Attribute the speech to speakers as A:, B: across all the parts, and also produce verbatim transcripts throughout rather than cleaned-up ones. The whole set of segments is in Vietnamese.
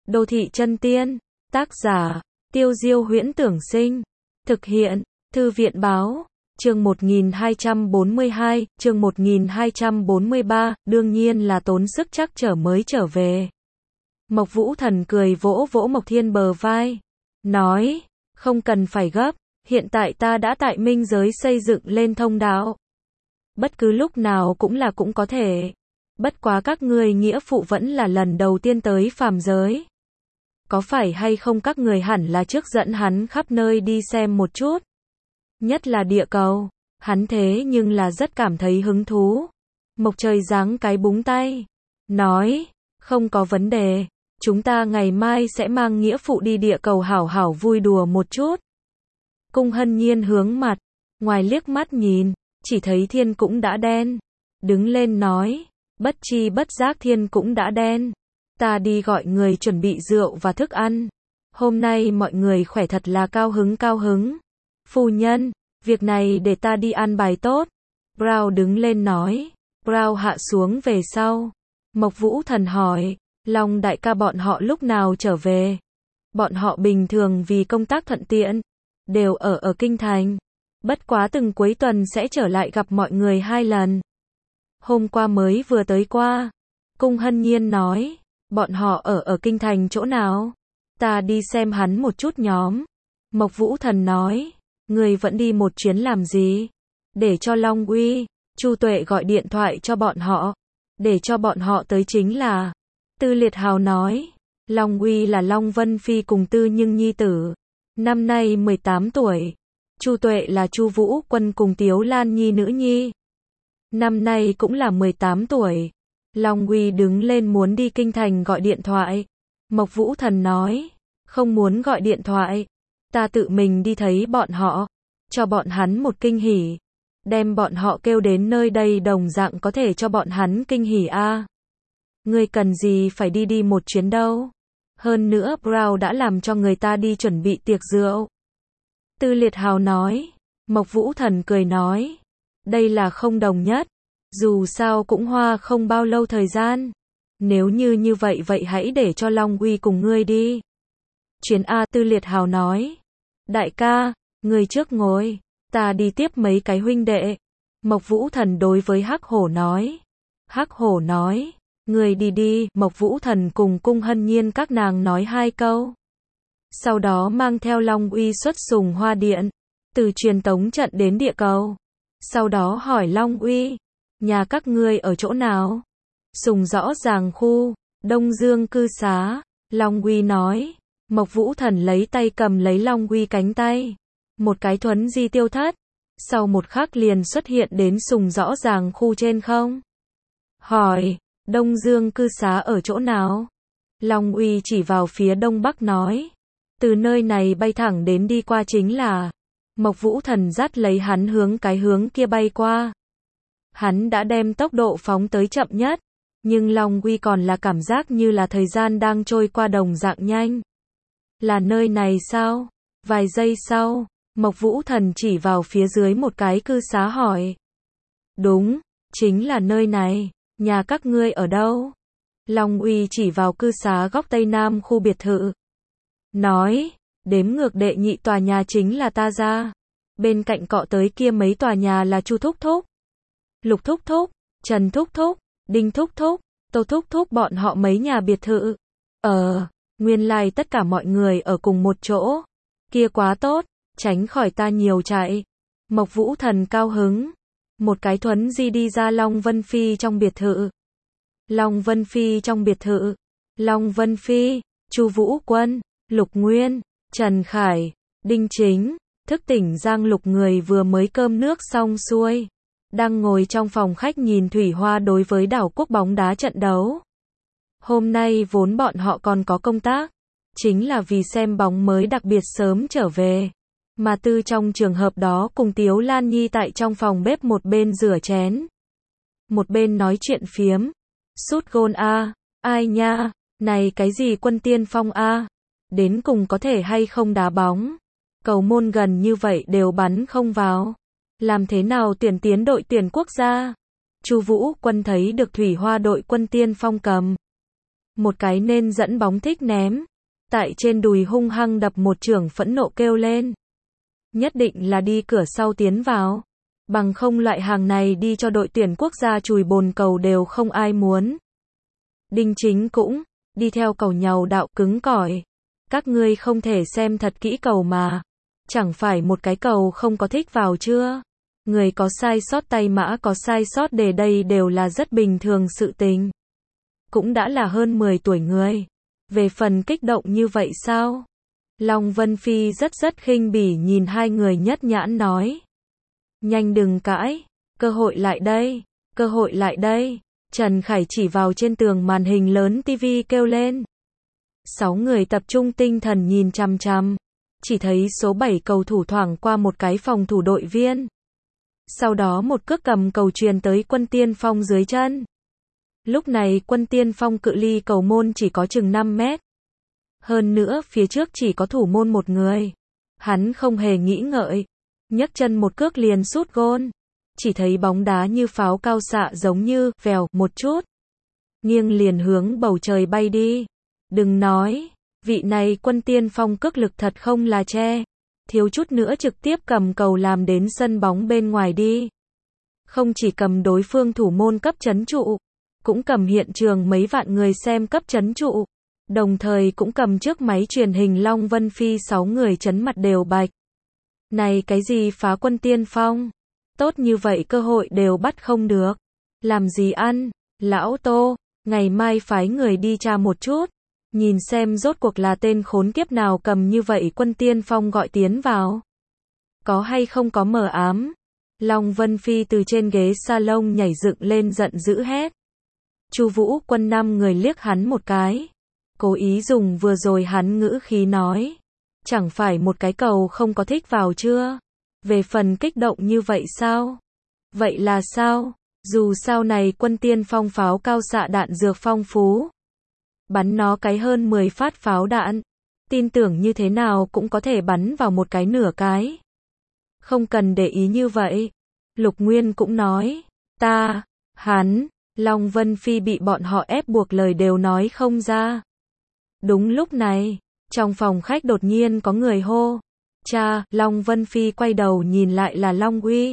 A: Đô thị chân tiên, tác giả, Tiêu Diêu Huyễn Tưởng Sinh, thực hiện, Thư viện Báo, chương một nghìn hai trăm bốn mươi hai, chương một nghìn hai trăm bốn mươi ba, đương nhiên là tốn sức chắc trở mới trở về. Mộc Vũ Thần cười vỗ vỗ Mộc Thiên bờ vai, nói, không cần phải gấp, hiện tại ta đã tại minh giới xây dựng lên thông đạo. Bất cứ lúc nào cũng là cũng có thể. Bất quá các ngươi nghĩa phụ vẫn là lần đầu tiên tới phàm giới. Có phải hay không các người hẳn là trước dẫn hắn khắp nơi đi xem một chút. Nhất là địa cầu, hắn thế nhưng là rất cảm thấy hứng thú. Mộc Trời giáng cái búng tay, nói, không có vấn đề, chúng ta ngày mai sẽ mang nghĩa phụ đi địa cầu hảo hảo vui đùa một chút. Cung Hân Nhiên hướng mặt, ngoài liếc mắt nhìn, chỉ thấy thiên cũng đã đen. Đứng lên nói, bất chi bất giác thiên cũng đã đen. Ta đi gọi người chuẩn bị rượu và thức ăn. Hôm nay mọi người khỏe thật là cao hứng cao hứng. Phu nhân, việc này để ta đi an bài tốt. Brown đứng lên nói. Brown hạ xuống về sau. Mộc Vũ Thần hỏi, Long đại ca bọn họ lúc nào trở về? Bọn họ bình thường vì công tác thuận tiện, đều ở ở Kinh Thành. Bất quá từng cuối tuần sẽ trở lại gặp mọi người hai lần. Hôm qua mới vừa tới qua. Cung Hân Nhiên nói, bọn họ ở ở Kinh Thành chỗ nào? Ta đi xem hắn một chút nhóm. Mộc Vũ Thần nói, người vẫn đi một chuyến làm gì? Để cho Long Uy, Chu Tuệ gọi điện thoại cho bọn họ. Để cho bọn họ tới chính là. Tư Liệt Hào nói, Long Uy là Long Vân Phi cùng Tư Nhưng nhi tử. Năm nay mười tám tuổi. Chu Tuệ là Chu Vũ Quân cùng Tiếu Lan Nhi nữ nhi. Năm nay cũng là mười tám tuổi. Long Uy đứng lên muốn đi Kinh Thành gọi điện thoại. Mộc Vũ Thần nói, không muốn gọi điện thoại. Ta tự mình đi thấy bọn họ. Cho bọn hắn một kinh hỉ. Đem bọn họ kêu đến nơi đây đồng dạng có thể cho bọn hắn kinh hỉ a. À. Ngươi cần gì phải đi đi một chuyến đâu. Hơn nữa Brown đã làm cho người ta đi chuẩn bị tiệc rượu. Tư Liệt Hào nói. Mộc Vũ Thần cười nói, đây là không đồng nhất. Dù sao cũng hoa không bao lâu thời gian. Nếu như như vậy vậy hãy để cho Long Uy cùng ngươi đi. Chuyến A. Tư Liệt Hào nói. Đại ca, ngươi trước ngồi. Ta đi tiếp mấy cái huynh đệ. Mộc Vũ Thần đối với Hắc Hổ nói. Hắc Hổ nói, ngươi đi đi. Mộc Vũ Thần cùng Cung Hân Nhiên các nàng nói hai câu. Sau đó mang theo Long Uy xuất Sùng Hoa Điện. Từ truyền tống trận đến địa cầu. Sau đó hỏi Long Uy, nhà các ngươi ở chỗ nào? Sùng Rõ Ràng khu, Đông Dương cư xá. Long Uy nói. Mộc Vũ Thần lấy tay cầm lấy Long Uy cánh tay. Một cái thuấn di tiêu thất. Sau một khắc liền xuất hiện đến Sùng Rõ Ràng khu trên không. Hỏi, Đông Dương cư xá ở chỗ nào? Long Uy chỉ vào phía đông bắc nói. Từ nơi này bay thẳng đến đi qua chính là. Mộc Vũ Thần dắt lấy hắn hướng cái hướng kia bay qua. Hắn đã đem tốc độ phóng tới chậm nhất. Nhưng Long Uy còn là cảm giác như là thời gian đang trôi qua đồng dạng nhanh. Là nơi này sao? Vài giây sau, Mộc Vũ Thần chỉ vào phía dưới một cái cư xá hỏi. Đúng, chính là nơi này. Nhà các ngươi ở đâu? Long Uy chỉ vào cư xá góc Tây Nam khu biệt thự. Nói, đếm ngược đệ nhị tòa nhà chính là ta ra. Bên cạnh cọ tới kia mấy tòa nhà là Chu Thúc Thúc, Lục Thúc Thúc, Trần Thúc Thúc, Đinh Thúc Thúc, Tô Thúc Thúc bọn họ mấy nhà biệt thự. Ờ, nguyên lai like tất cả mọi người ở cùng một chỗ. Kia quá tốt, tránh khỏi ta nhiều chạy. Mộc Vũ Thần cao hứng. Một cái thuấn di đi ra Long Vân Phi trong biệt thự. Long Vân Phi trong biệt thự. Long Vân Phi, Chu Vũ Quân, Lục Nguyên, Trần Khải, Đinh Chính, thức tỉnh Giang Lục người vừa mới cơm nước xong xuôi. Đang ngồi trong phòng khách nhìn Thủy Hoa đối với Đảo Quốc bóng đá trận đấu. Hôm nay vốn bọn họ còn có công tác. Chính là vì xem bóng mới đặc biệt sớm trở về. Mà Tư trong trường hợp đó cùng Tiếu Lan Nhi tại trong phòng bếp một bên rửa chén. Một bên nói chuyện phiếm. Sút gôn a, ai nha, này cái gì Quân Tiên Phong a, đến cùng có thể hay không đá bóng. Cầu môn gần như vậy đều bắn không vào. Làm thế nào tuyển tiến đội tuyển quốc gia? Chu Vũ Quân thấy được Thủy Hoa đội Quân Tiên Phong cầm một cái nên dẫn bóng thích ném. Tại trên đùi hung hăng đập một chưởng phẫn nộ kêu lên. Nhất định là đi cửa sau tiến vào. Bằng không loại hàng này đi cho đội tuyển quốc gia chùi bồn cầu đều không ai muốn. Đinh Chính cũng đi theo cầu nhàu đạo cứng cỏi. Các ngươi không thể xem thật kỹ cầu mà. Chẳng phải một cái cầu không có thích vào chưa? Người có sai sót tay mã có sai sót đề đây đều là rất bình thường sự tình. Cũng đã là hơn mười tuổi người. Về phần kích động như vậy sao? Long Vân Phi rất rất khinh bỉ nhìn hai người nhất nhãn nói. Nhanh đừng cãi, cơ hội lại đây, cơ hội lại đây. Trần Khải chỉ vào trên tường màn hình lớn tivi kêu lên. Sáu người tập trung tinh thần nhìn chằm chằm. Chỉ thấy số bảy cầu thủ thoảng qua một cái phòng thủ đội viên. Sau đó một cước cầm cầu truyền tới Quân Tiên Phong dưới chân. Lúc này Quân Tiên Phong cự ly cầu môn chỉ có chừng năm mét. Hơn nữa phía trước chỉ có thủ môn một người. Hắn không hề nghĩ ngợi. Nhấc chân một cước liền sút gôn. Chỉ thấy bóng đá như pháo cao xạ giống như, vèo, một chút. Nghiêng liền hướng bầu trời bay đi. Đừng nói, vị này Quân Tiên Phong cước lực thật không là che. Thiếu chút nữa trực tiếp cầm cầu làm đến sân bóng bên ngoài đi. Không chỉ cầm đối phương thủ môn cấp trấn trụ, cũng cầm hiện trường mấy vạn người xem cấp trấn trụ. Đồng thời cũng cầm trước máy truyền hình Long Vân Phi sáu người chấn mặt đều bạch. Này cái gì phá Quân Tiên Phong? Tốt như vậy cơ hội đều bắt không được. Làm gì ăn? Lão Tô, ngày mai phái người đi tra một chút. Nhìn xem rốt cuộc là tên khốn kiếp nào cầm như vậy Quân Tiên Phong gọi tiến vào. Có hay không có mờ ám? Long Vân Phi từ trên ghế salon nhảy dựng lên giận dữ hét. Chu Vũ Quân năm người liếc hắn một cái. Cố ý dùng vừa rồi hắn ngữ khí nói. Chẳng phải một cái cầu không có thích vào chưa? Về phần kích động như vậy sao? Vậy là sao? Dù sao này Quân Tiên Phong pháo cao xạ đạn dược phong phú. Bắn nó cái hơn mười phát pháo đạn. Tin tưởng như thế nào cũng có thể bắn vào một cái nửa cái. Không cần để ý như vậy. Lục Nguyên cũng nói. Ta, hắn, Long Vân Phi bị bọn họ ép buộc lời đều nói không ra. Đúng lúc này, trong phòng khách đột nhiên có người hô. Cha, Long Vân Phi quay đầu nhìn lại là Long Uy.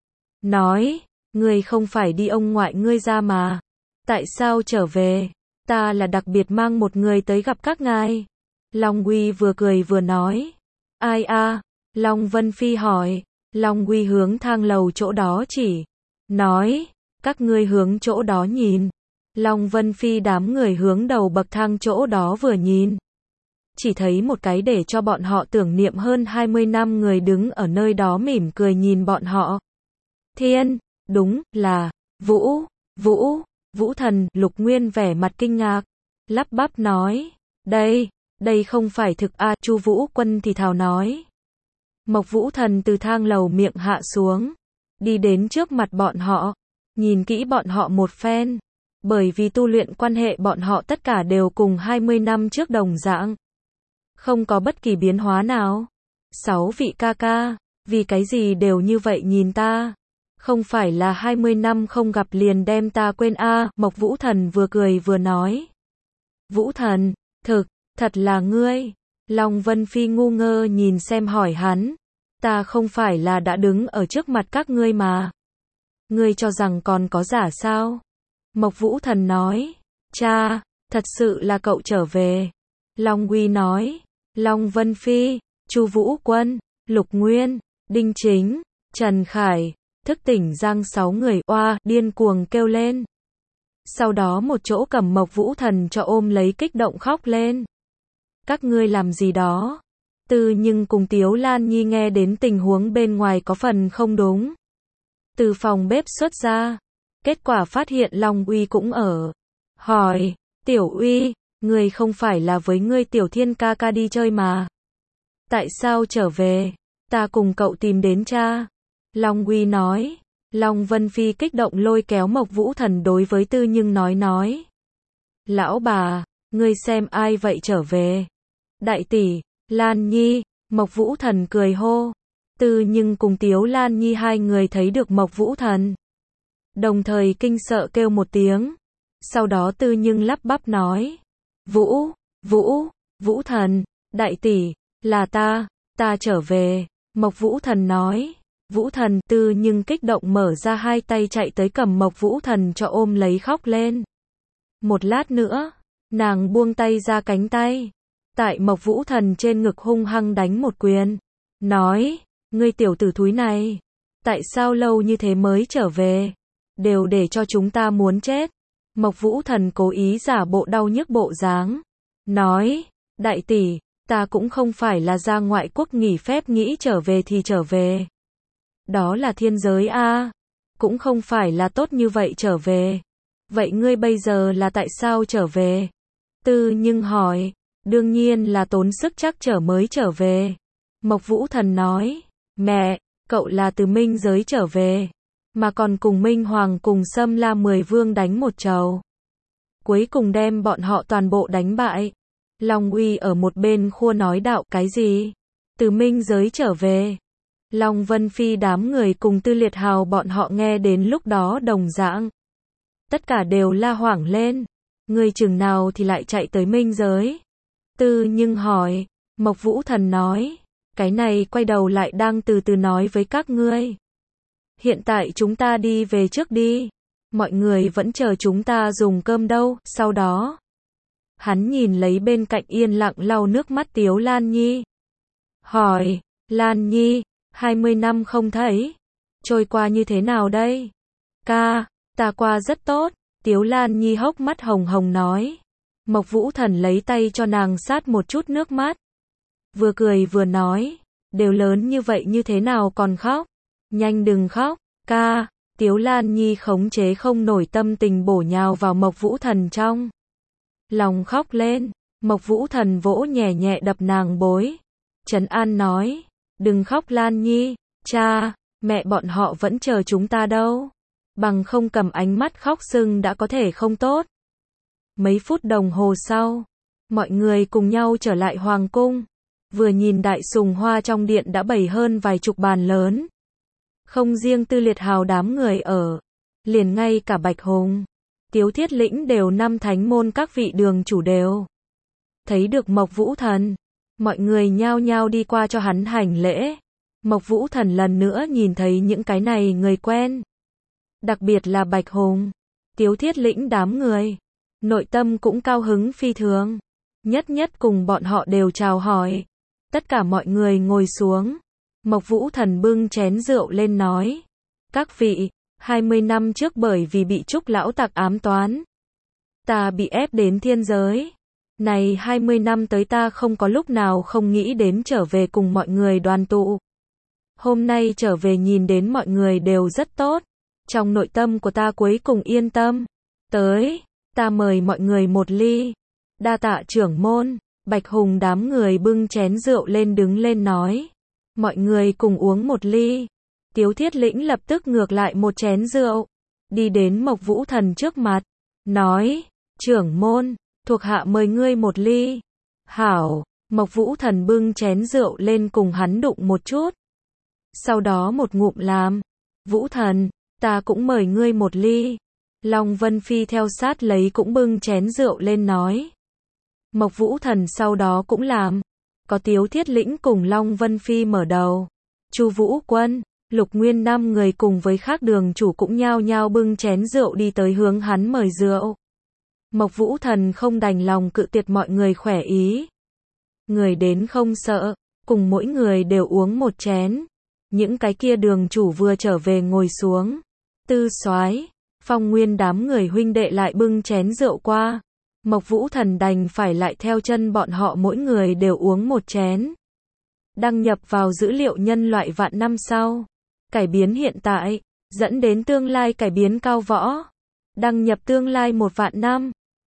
A: Nói, ngươi không phải đi ông ngoại ngươi ra mà. Tại sao trở về? Ta là đặc biệt mang một người tới gặp các ngài. Long Uy vừa cười vừa nói. Ai a? Long Vân Phi hỏi. Long Uy hướng thang lầu chỗ đó chỉ. Nói, các ngươi hướng chỗ đó nhìn. Long Vân Phi đám người hướng đầu bậc thang chỗ đó vừa nhìn. Chỉ thấy một cái để cho bọn họ tưởng niệm hơn hai mươi năm người đứng ở nơi đó mỉm cười nhìn bọn họ. Thiên, đúng, là, Vũ, Vũ, Vũ Thần, Lục Nguyên vẻ mặt kinh ngạc. Lắp bắp nói, đây, đây không phải thực a, Chu Vũ Quân thì thào nói. Mộc Vũ Thần từ thang lầu miệng hạ xuống. Đi đến trước mặt bọn họ. Nhìn kỹ bọn họ một phen. Bởi vì tu luyện quan hệ bọn họ tất cả đều cùng hai mươi năm trước đồng dạng. Không có bất kỳ biến hóa nào. Sáu vị ca ca, vì cái gì đều như vậy nhìn ta? Không phải là hai mươi năm không gặp liền đem ta quên a, à, Mộc Vũ Thần vừa cười vừa nói. Vũ Thần, thực, thật là ngươi. Long Vân Phi ngu ngơ nhìn xem hỏi hắn. Ta không phải là đã đứng ở trước mặt các ngươi mà. Ngươi cho rằng còn có giả sao? Mộc Vũ Thần nói. Cha, thật sự là cậu trở về. Long Uy nói. Long Vân Phi, Chu Vũ Quân, Lục Nguyên, Đinh Chính, Trần Khải, thức tỉnh giang sáu người oa, điên cuồng kêu lên. Sau đó một chỗ cầm Mộc Vũ Thần cho ôm lấy kích động khóc lên. Các ngươi làm gì đó? Từ nhưng cùng Tiếu Lan Nhi nghe đến tình huống bên ngoài có phần không đúng. Từ phòng bếp xuất ra. Kết quả phát hiện Long Uy cũng ở. Hỏi, Tiểu Uy, ngươi không phải là với ngươi Tiểu Thiên ca ca đi chơi mà. Tại sao trở về? Ta cùng cậu tìm đến cha. Long Uy nói. Long Vân Phi kích động lôi kéo Mộc Vũ Thần đối với Tư Nhưng nói nói. Lão bà, ngươi xem ai vậy trở về? Đại tỷ, Lan Nhi, Mộc Vũ Thần cười hô. Tư Nhưng cùng Tiếu Lan Nhi hai người thấy được Mộc Vũ Thần. Đồng thời kinh sợ kêu một tiếng. Sau đó Tư Nhưng lắp bắp nói. Vũ, Vũ, Vũ Thần, đại tỷ, là ta, ta trở về. Mộc Vũ Thần nói. Vũ Thần, Tư nhưng kích động mở ra hai tay chạy tới cầm Mộc Vũ Thần cho ôm lấy khóc lên. Một lát nữa, nàng buông tay ra cánh tay. Tại Mộc Vũ Thần trên ngực hung hăng đánh một quyền. Nói, ngươi tiểu tử thúi này, tại sao lâu như thế mới trở về? Đều để cho chúng ta muốn chết. Mộc Vũ Thần cố ý giả bộ đau nhức bộ dáng. Nói, đại tỷ, ta cũng không phải là ra ngoại quốc nghỉ phép nghĩ trở về thì trở về. Đó là thiên giới a, cũng không phải là tốt như vậy trở về. Vậy ngươi bây giờ là tại sao trở về? Tư nhưng hỏi, đương nhiên là tốn sức chắc trở mới trở về. Mộc Vũ Thần nói, mẹ, cậu là từ minh giới trở về, mà còn cùng Minh Hoàng cùng Xâm La mười vương đánh một trầu. Cuối cùng đem bọn họ toàn bộ đánh bại. Long Uy ở một bên khua nói đạo, cái gì? Từ minh giới trở về. Long Vân Phi đám người cùng Tư Liệt Hào bọn họ nghe đến lúc đó đồng dạng. Tất cả đều la hoảng lên. Người chừng nào thì lại chạy tới minh giới? Tư nhưng hỏi. Mộc Vũ Thần nói, cái này quay đầu lại đang từ từ nói với các ngươi. Hiện tại chúng ta đi về trước đi. Mọi người vẫn chờ chúng ta dùng cơm đâu. Sau đó, hắn nhìn lấy bên cạnh yên lặng lau nước mắt Tiếu Lan Nhi. Hỏi, Lan Nhi, hai mươi năm không thấy, trôi qua như thế nào đây? Ca, ta qua rất tốt. Tiếu Lan Nhi hốc mắt hồng hồng nói. Mộc Vũ Thần lấy tay cho nàng sát một chút nước mắt. Vừa cười vừa nói, đều lớn như vậy như thế nào còn khóc? Nhanh đừng khóc, ca. Tiếu Lan Nhi khống chế không nổi tâm tình bổ nhào vào Mộc Vũ Thần trong lòng khóc lên. Mộc Vũ Thần vỗ nhẹ nhẹ đập nàng bối. Trấn an nói, đừng khóc Lan Nhi, cha, mẹ bọn họ vẫn chờ chúng ta đâu. Bằng không cầm ánh mắt khóc sưng đã có thể không tốt. Mấy phút đồng hồ sau, mọi người cùng nhau trở lại hoàng cung. Vừa nhìn đại sùng hoa trong điện đã bày hơn vài chục bàn lớn. Không riêng Tư Liệt Hào đám người ở, liền ngay cả Bạch Hùng, Tiếu Thiết Lĩnh đều năm thánh môn các vị đường chủ đều. Thấy được Mộc Vũ Thần, mọi người nhao nhao đi qua cho hắn hành lễ. Mộc Vũ Thần lần nữa nhìn thấy những cái này người quen. Đặc biệt là Bạch Hùng, Tiếu Thiết Lĩnh đám người. Nội tâm cũng cao hứng phi thường. Nhất nhất cùng bọn họ đều chào hỏi. Tất cả mọi người ngồi xuống. Mộc Vũ Thần bưng chén rượu lên nói. Các vị, hai mươi năm trước bởi vì bị Trúc lão tặc ám toán, ta bị ép đến thiên giới. Này hai mươi năm tới ta không có lúc nào không nghĩ đến trở về cùng mọi người đoàn tụ. Hôm nay trở về nhìn đến mọi người đều rất tốt. Trong nội tâm của ta cuối cùng yên tâm. Tới, ta mời mọi người một ly. Đa tạ trưởng môn. Bạch Hùng đám người bưng chén rượu lên đứng lên nói. Mọi người cùng uống một ly. Tiếu Thiết Lĩnh lập tức ngược lại một chén rượu. Đi đến Mộc Vũ Thần trước mặt. Nói, trưởng môn, thuộc hạ mời ngươi một ly. Hảo, Mộc Vũ Thần bưng chén rượu lên cùng hắn đụng một chút. Sau đó một ngụm làm. Vũ Thần, ta cũng mời ngươi một ly. Long Vân Phi theo sát lấy cũng bưng chén rượu lên nói. Mộc Vũ Thần sau đó cũng làm. Có Tiếu Thiết Lĩnh cùng Long Vân Phi mở đầu. Chu Vũ Quân, Lục Nguyên năm người cùng với khác đường chủ cũng nhao nhao bưng chén rượu đi tới hướng hắn mời rượu. Mộc Vũ Thần không đành lòng cự tuyệt mọi người khỏe ý. Người đến không sợ, cùng mỗi người đều uống một chén. Những cái kia đường chủ vừa trở về ngồi xuống. Tư Soái, Phong Nguyên đám người huynh đệ lại bưng chén rượu qua. Mộc Vũ Thần đành phải lại theo chân bọn họ mỗi người đều uống một chén. Đăng nhập vào dữ liệu nhân loại vạn năm sau. Cải biến hiện tại, dẫn đến tương lai cải biến cao võ. Đăng nhập tương lai một vạn năm.